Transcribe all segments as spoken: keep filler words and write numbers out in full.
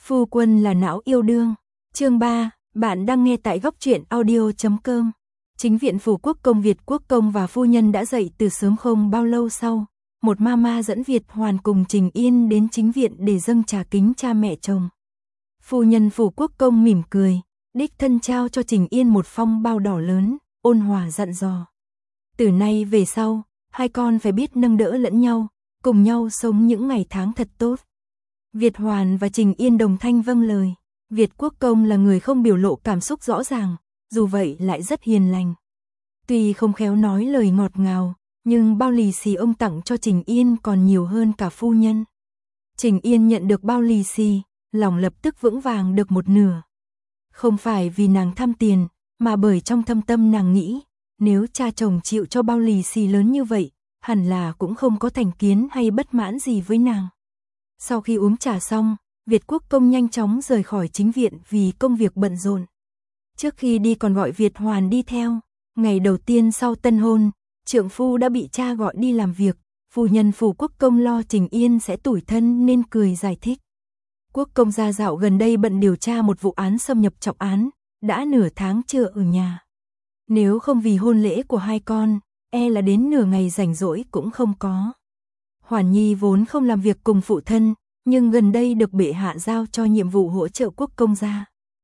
Phu quân là não yêu đương. Chương ba, bạn đang nghe tại góc truyện audio chấm com. Chính viện phủ quốc công Việt quốc công và phu nhân đã dậy từ sớm không bao lâu sau. Một mama dẫn Việt Hoàn cùng Trình Yên đến chính viện để dâng trà kính cha mẹ chồng. Phu nhân phủ quốc công mỉm cười, đích thân trao cho Trình Yên một phong bao đỏ lớn, ôn hòa dặn dò. Từ nay về sau, hai con phải biết nâng đỡ lẫn nhau, cùng nhau sống những ngày tháng thật tốt. Việt Hoàn và Trình Yên đồng thanh vâng lời. Việt quốc công là người không biểu lộ cảm xúc rõ ràng, dù vậy lại rất hiền lành. Tuy không khéo nói lời ngọt ngào, nhưng bao lì xì ông tặng cho Trình Yên còn nhiều hơn cả phu nhân. Trình Yên nhận được bao lì xì, lòng lập tức vững vàng được một nửa. Không phải vì nàng tham tiền, mà bởi trong thâm tâm nàng nghĩ, nếu cha chồng chịu cho bao lì xì lớn như vậy, hẳn là cũng không có thành kiến hay bất mãn gì với nàng. Sau khi uống trà xong, Việt quốc công nhanh chóng rời khỏi chính viện vì công việc bận rộn. Trước khi đi còn gọi Việt Hoàn đi theo. Ngày đầu tiên sau tân hôn, trượng phu đã bị cha gọi đi làm việc. Phu nhân phủ quốc công lo Trình Yên sẽ tủi thân nên cười giải thích. Quốc công gia dạo gần đây bận điều tra một vụ án xâm nhập trọng án, đã nửa tháng chưa ở nhà. Nếu không vì hôn lễ của hai con, e là đến nửa ngày rảnh rỗi cũng không có. Hoàn Nhi vốn không làm việc cùng phụ thân, nhưng gần đây được bệ hạ giao cho nhiệm vụ hỗ trợ quốc công gia.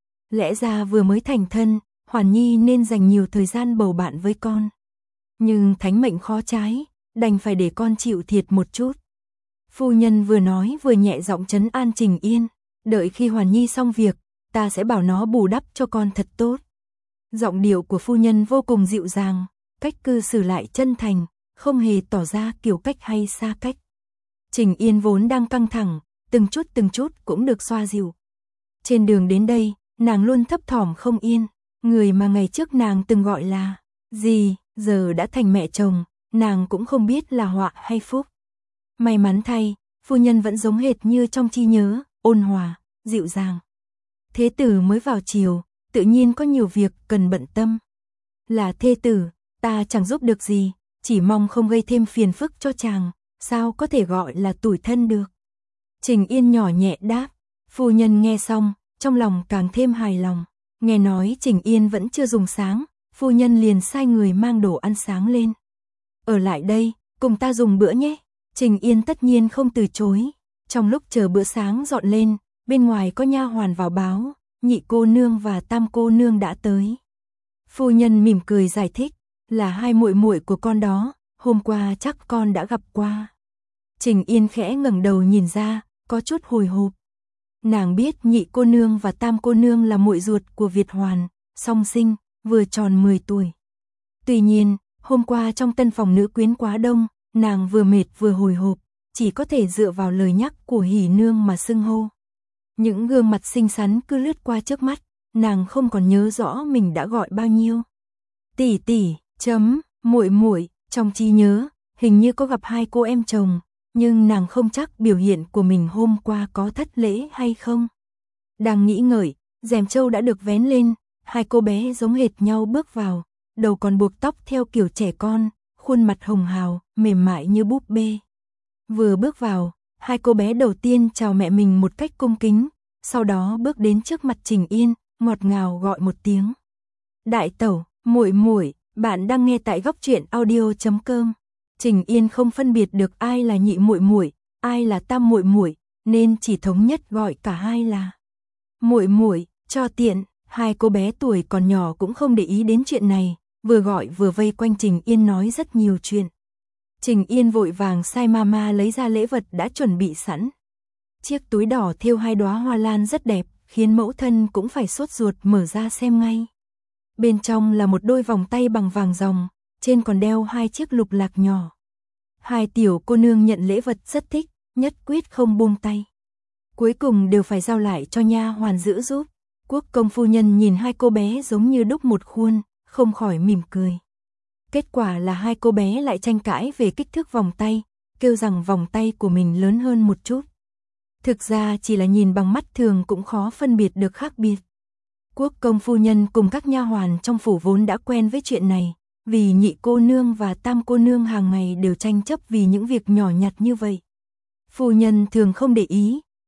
Lẽ ra vừa mới thành thân, Hoàn Nhi nên dành nhiều thời gian bầu bạn với con. Nhưng thánh mệnh khó trái, đành phải để con chịu thiệt một chút. Phu nhân vừa nói vừa nhẹ giọng trấn an Trình Yên, đợi khi Hoàn Nhi xong việc, ta sẽ bảo nó bù đắp cho con thật tốt. Giọng điệu của phu nhân vô cùng dịu dàng, cách cư xử lại chân thành, không hề tỏ ra kiểu cách hay xa cách. Trình Yên vốn đang căng thẳng, từng chút từng chút cũng được xoa dịu. Trên đường đến đây, nàng luôn thấp thỏm không yên, người mà ngày trước nàng từng gọi là dì, giờ đã thành mẹ chồng, nàng cũng không biết là họa hay phúc. May mắn thay, phu nhân vẫn giống hệt như trong trí nhớ, ôn hòa, dịu dàng. Thế tử mới vào chiều, tự nhiên có nhiều việc cần bận tâm. Là thê tử, ta chẳng giúp được gì, chỉ mong không gây thêm phiền phức cho chàng, sao có thể gọi là tủi thân được. Trình Yên nhỏ nhẹ đáp, phu nhân nghe xong, trong lòng càng thêm hài lòng. Nghe nói Trình Yên vẫn chưa dùng sáng, phu nhân liền sai người mang đồ ăn sáng lên. Ở lại đây, cùng ta dùng bữa nhé. Trình Yên tất nhiên không từ chối. Trong lúc chờ bữa sáng dọn lên, bên ngoài có nha hoàn vào báo, nhị cô nương và tam cô nương đã tới. Phu nhân mỉm cười giải thích, là hai muội muội của con đó, hôm qua chắc con đã gặp qua. Trình Yên khẽ ngẩng đầu nhìn ra, có chút hồi hộp. Nàng biết nhị cô nương và tam cô nương là muội ruột của Việt Hoàn, song sinh, vừa tròn mười tuổi. Tuy nhiên, hôm qua trong tân phòng nữ quyến quá đông, nàng vừa mệt vừa hồi hộp, chỉ có thể dựa vào lời nhắc của hỉ nương mà xưng hô. Những gương mặt xinh xắn cứ lướt qua trước mắt, nàng không còn nhớ rõ mình đã gọi bao nhiêu. Tỷ tỷ, chấm, muội muội, trong trí nhớ, hình như có gặp hai cô em chồng, nhưng nàng không chắc biểu hiện của mình hôm qua có thất lễ hay không. Đang nghĩ ngợi, rèm trâu đã được vén lên, hai cô bé giống hệt nhau bước vào, đầu còn buộc tóc theo kiểu trẻ con, khuôn mặt hồng hào, mềm mại như búp bê. Vừa bước vào, hai cô bé đầu tiên chào mẹ mình một cách cung kính, sau đó bước đến trước mặt Trình Yên, ngọt ngào gọi một tiếng. Đại tẩu, muội muội, bạn đang nghe tại góc truyện audio chấm com. Trình Yên không phân biệt được ai là nhị muội muội, ai là tam muội muội, nên chỉ thống nhất gọi cả hai là muội muội, cho tiện. Hai cô bé tuổi còn nhỏ cũng không để ý đến chuyện này, vừa gọi vừa vây quanh Trình Yên nói rất nhiều chuyện. Trình Yên vội vàng sai mama lấy ra lễ vật đã chuẩn bị sẵn. Chiếc túi đỏ thêu hai đóa hoa lan rất đẹp, khiến mẫu thân cũng phải sốt ruột mở ra xem ngay. Bên trong là một đôi vòng tay bằng vàng ròng, trên còn đeo hai chiếc lục lạc nhỏ. Hai tiểu cô nương nhận lễ vật rất thích, nhất quyết không buông tay. Cuối cùng đều phải giao lại cho nha hoàn giữ giúp. Quốc công phu nhân nhìn hai cô bé giống như đúc một khuôn, không khỏi mỉm cười. Kết quả là hai cô bé lại tranh cãi về kích thước vòng tay, kêu rằng vòng tay của mình lớn hơn một chút. Thực ra chỉ là nhìn bằng mắt thường cũng khó phân biệt được khác biệt. Quốc công phu nhân cùng các nha hoàn trong phủ vốn đã quen với chuyện này, vì nhị cô nương và tam cô nương hàng ngày đều tranh chấp vì những việc nhỏ nhặt như vậy. Phu nhân thường không để ý,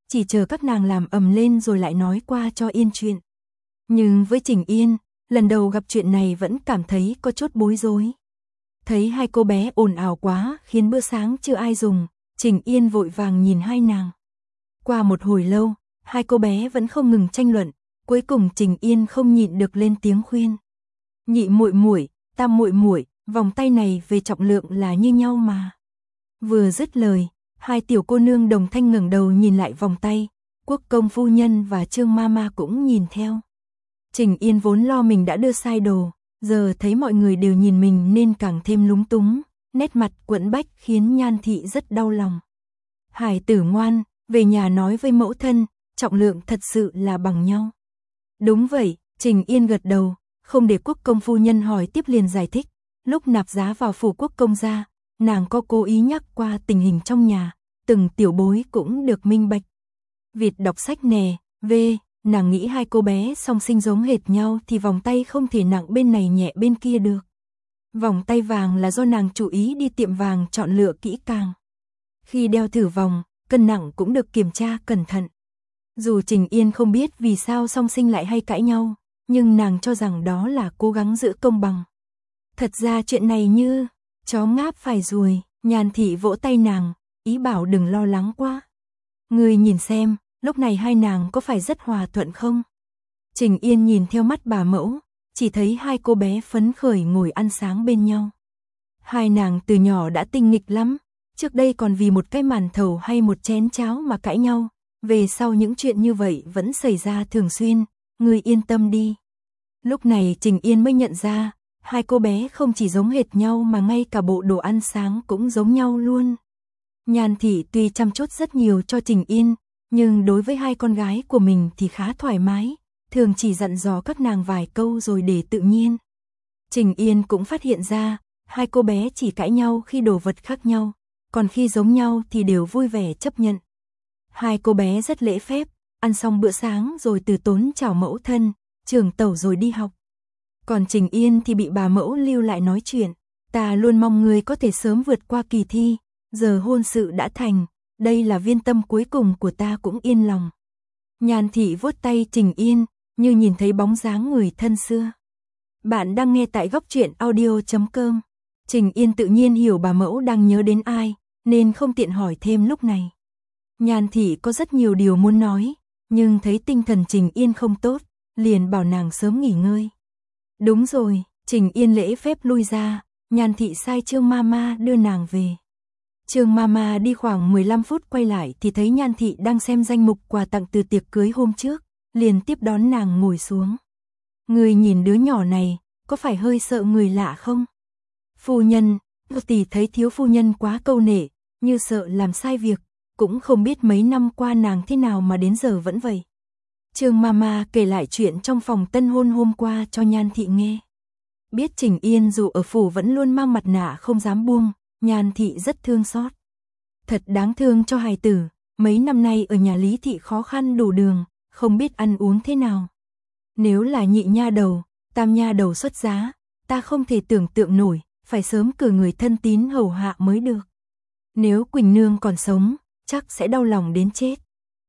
chỉ chờ các nàng làm ầm lên rồi lại nói qua cho yên chuyện. Nhưng với Trình Yên, lần đầu gặp chuyện này vẫn cảm thấy có chút bối rối. Thấy hai cô bé ồn ào quá khiến bữa sáng chưa ai dùng, Trình Yên vội vàng nhìn hai nàng. Qua một hồi lâu, hai cô bé vẫn không ngừng tranh luận, cuối cùng Trình Yên không nhịn được lên tiếng khuyên. Nhị muội muội, tam muội muội, vòng tay này về trọng lượng là như nhau mà. Vừa dứt lời, hai tiểu cô nương đồng thanh ngẩng đầu nhìn lại vòng tay, Quốc công phu nhân và Trương Mama cũng nhìn theo. Trình Yên vốn lo mình đã đưa sai đồ, giờ thấy mọi người đều nhìn mình nên càng thêm lúng túng, nét mặt quẫn bách khiến Nhan Thị rất đau lòng. Hải tử ngoan, về nhà nói với mẫu thân, trọng lượng thật sự là bằng nhau. Đúng vậy, Trình Yên gật đầu, không để Quốc công phu nhân hỏi tiếp liền giải thích, lúc nạp giá vào phủ Quốc công gia, nàng có cố ý nhắc qua tình hình trong nhà, từng tiểu bối cũng được minh bạch. Vịt đọc sách nè, về, nàng nghĩ hai cô bé song sinh giống hệt nhau thì vòng tay không thể nặng bên này nhẹ bên kia được. Vòng tay vàng là do nàng chú ý đi tiệm vàng chọn lựa kỹ càng. Khi đeo thử vòng, cân nặng cũng được kiểm tra cẩn thận. Dù Trình Yên không biết vì sao song sinh lại hay cãi nhau, nhưng nàng cho rằng đó là cố gắng giữ công bằng. Thật ra chuyện này như chó ngáp phải ruồi, Nhan Thị vỗ tay nàng, ý bảo đừng lo lắng quá. Người nhìn xem, lúc này hai nàng có phải rất hòa thuận không? Trình Yên nhìn theo mắt bà mẫu, chỉ thấy hai cô bé phấn khởi ngồi ăn sáng bên nhau. Hai nàng từ nhỏ đã tinh nghịch lắm, trước đây còn vì một cái màn thầu hay một chén cháo mà cãi nhau, về sau những chuyện như vậy vẫn xảy ra thường xuyên, người yên tâm đi. Lúc này Trình Yên mới nhận ra, hai cô bé không chỉ giống hệt nhau mà ngay cả bộ đồ ăn sáng cũng giống nhau luôn. Nhan Thị tuy chăm chút rất nhiều cho Trình Yên, nhưng đối với hai con gái của mình thì khá thoải mái, thường chỉ dặn dò các nàng vài câu rồi để tự nhiên. Trình Yên cũng phát hiện ra, hai cô bé chỉ cãi nhau khi đồ vật khác nhau, còn khi giống nhau thì đều vui vẻ chấp nhận. Hai cô bé rất lễ phép, ăn xong bữa sáng rồi từ tốn chào mẫu thân, trưởng tẩu rồi đi học. Còn Trình Yên thì bị bà mẫu lưu lại nói chuyện, ta luôn mong người có thể sớm vượt qua kỳ thi, giờ hôn sự đã thành, đây là viên tâm cuối cùng của ta cũng yên lòng. Nhan Thị vuốt tay Trình Yên, như nhìn thấy bóng dáng người thân xưa. Bạn đang nghe tại góc truyện audio chấm com. Trình Yên tự nhiên hiểu bà mẫu đang nhớ đến ai, nên không tiện hỏi thêm lúc này. Nhan Thị có rất nhiều điều muốn nói, nhưng thấy tinh thần Trình Yên không tốt, liền bảo nàng sớm nghỉ ngơi. Đúng rồi, Trình Yên lễ phép lui ra, Nhan Thị sai Trương Mama đưa nàng về. Trương Mama đi khoảng mười lăm phút quay lại thì thấy Nhan Thị đang xem danh mục quà tặng từ tiệc cưới hôm trước, liền tiếp đón nàng ngồi xuống. Người nhìn đứa nhỏ này, có phải hơi sợ người lạ không? Phu nhân, tỷ thấy thiếu phu nhân quá câu nệ, như sợ làm sai việc, cũng không biết mấy năm qua nàng thế nào mà đến giờ vẫn vậy. Trương Mama kể lại chuyện trong phòng tân hôn hôm qua cho Nhan Thị nghe. Biết Trình Yên dù ở phủ vẫn luôn mang mặt nạ không dám buông, Nhan Thị rất thương xót. Thật đáng thương cho hài tử, mấy năm nay ở nhà Lý Thị khó khăn đủ đường, không biết ăn uống thế nào. Nếu là nhị nha đầu, tam nha đầu xuất giá, ta không thể tưởng tượng nổi, phải sớm cử người thân tín hầu hạ mới được. Nếu Quỳnh Nương còn sống, chắc sẽ đau lòng đến chết.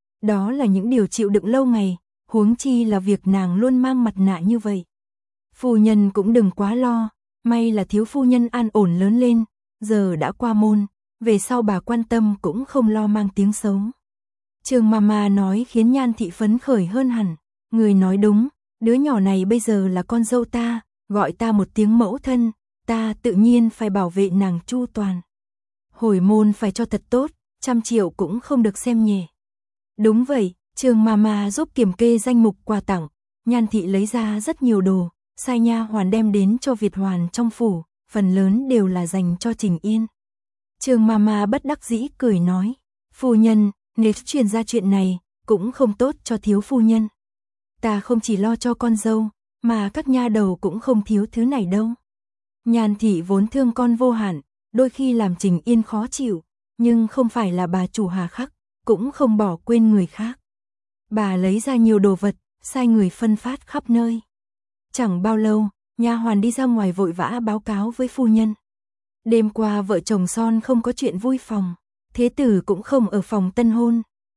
Đó là những điều chịu đựng lâu ngày, huống chi là việc nàng luôn mang mặt nạ như vậy. Phu nhân cũng đừng quá lo, may là thiếu phu nhân an ổn lớn lên, giờ đã qua môn, về sau bà quan tâm cũng không lo mang tiếng xấu. Trương Mama nói khiến Nhan Thị phấn khởi hơn hẳn, người nói đúng, đứa nhỏ này bây giờ là con dâu ta, gọi ta một tiếng mẫu thân, ta tự nhiên phải bảo vệ nàng chu toàn. Hồi môn phải cho thật tốt, trăm triệu cũng không được xem nhẹ. Đúng vậy, Trương Mama giúp kiểm kê danh mục quà tặng, Nhan Thị lấy ra rất nhiều đồ, sai nha hoàn đem đến cho Việt hoàn trong phủ, phần lớn đều là dành cho Trình Yên. Trương Mama bất đắc dĩ cười nói, phu nhân, nếu truyền ra chuyện này, cũng không tốt cho thiếu phu nhân. Ta không chỉ lo cho con dâu, mà các nha đầu cũng không thiếu thứ này đâu. Nhan Thị vốn thương con vô hạn, đôi khi làm Trình Yên khó chịu, nhưng không phải là bà chủ hà khắc, cũng không bỏ quên người khác. Bà lấy ra nhiều đồ vật, sai người phân phát khắp nơi. Chẳng bao lâu, nha hoàn đi ra ngoài vội vã báo cáo với phu nhân. Đêm qua vợ chồng son không có chuyện vui phòng, thế tử cũng không ở phòng tân hôn,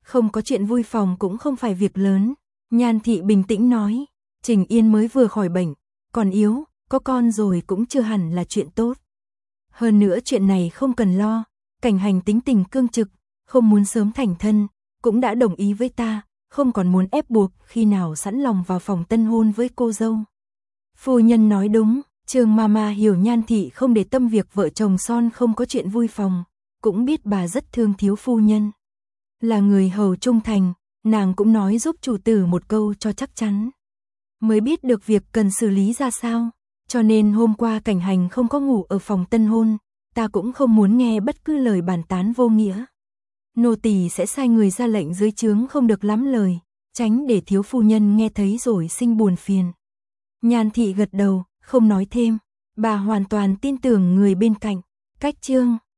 Không có chuyện vui phòng cũng không phải việc lớn. Nhan Thị bình tĩnh nói, Trình Yên mới vừa khỏi bệnh, còn yếu, có con rồi cũng chưa hẳn là chuyện tốt. Hơn nữa chuyện này không cần lo, Cảnh Hành tính tình cương trực, không muốn sớm thành thân, cũng đã đồng ý với ta, không còn muốn ép buộc khi nào sẵn lòng vào phòng tân hôn với cô dâu. Phu nhân nói đúng, Trương Mama hiểu Nhan Thị không để tâm việc vợ chồng son không có chuyện vui phòng, cũng biết bà rất thương thiếu phu nhân. Là người hầu trung thành, nàng cũng nói giúp chủ tử một câu cho chắc chắn. Mới biết được việc cần xử lý ra sao, cho nên hôm qua Cảnh Hành không có ngủ ở phòng tân hôn, ta cũng không muốn nghe bất cứ lời bàn tán vô nghĩa. Nô tỳ sẽ sai người ra lệnh dưới trướng không được lắm lời, tránh để thiếu phu nhân nghe thấy rồi sinh buồn phiền. Nhan Thị gật đầu, không nói thêm, bà hoàn toàn tin tưởng người bên cạnh. Cách chương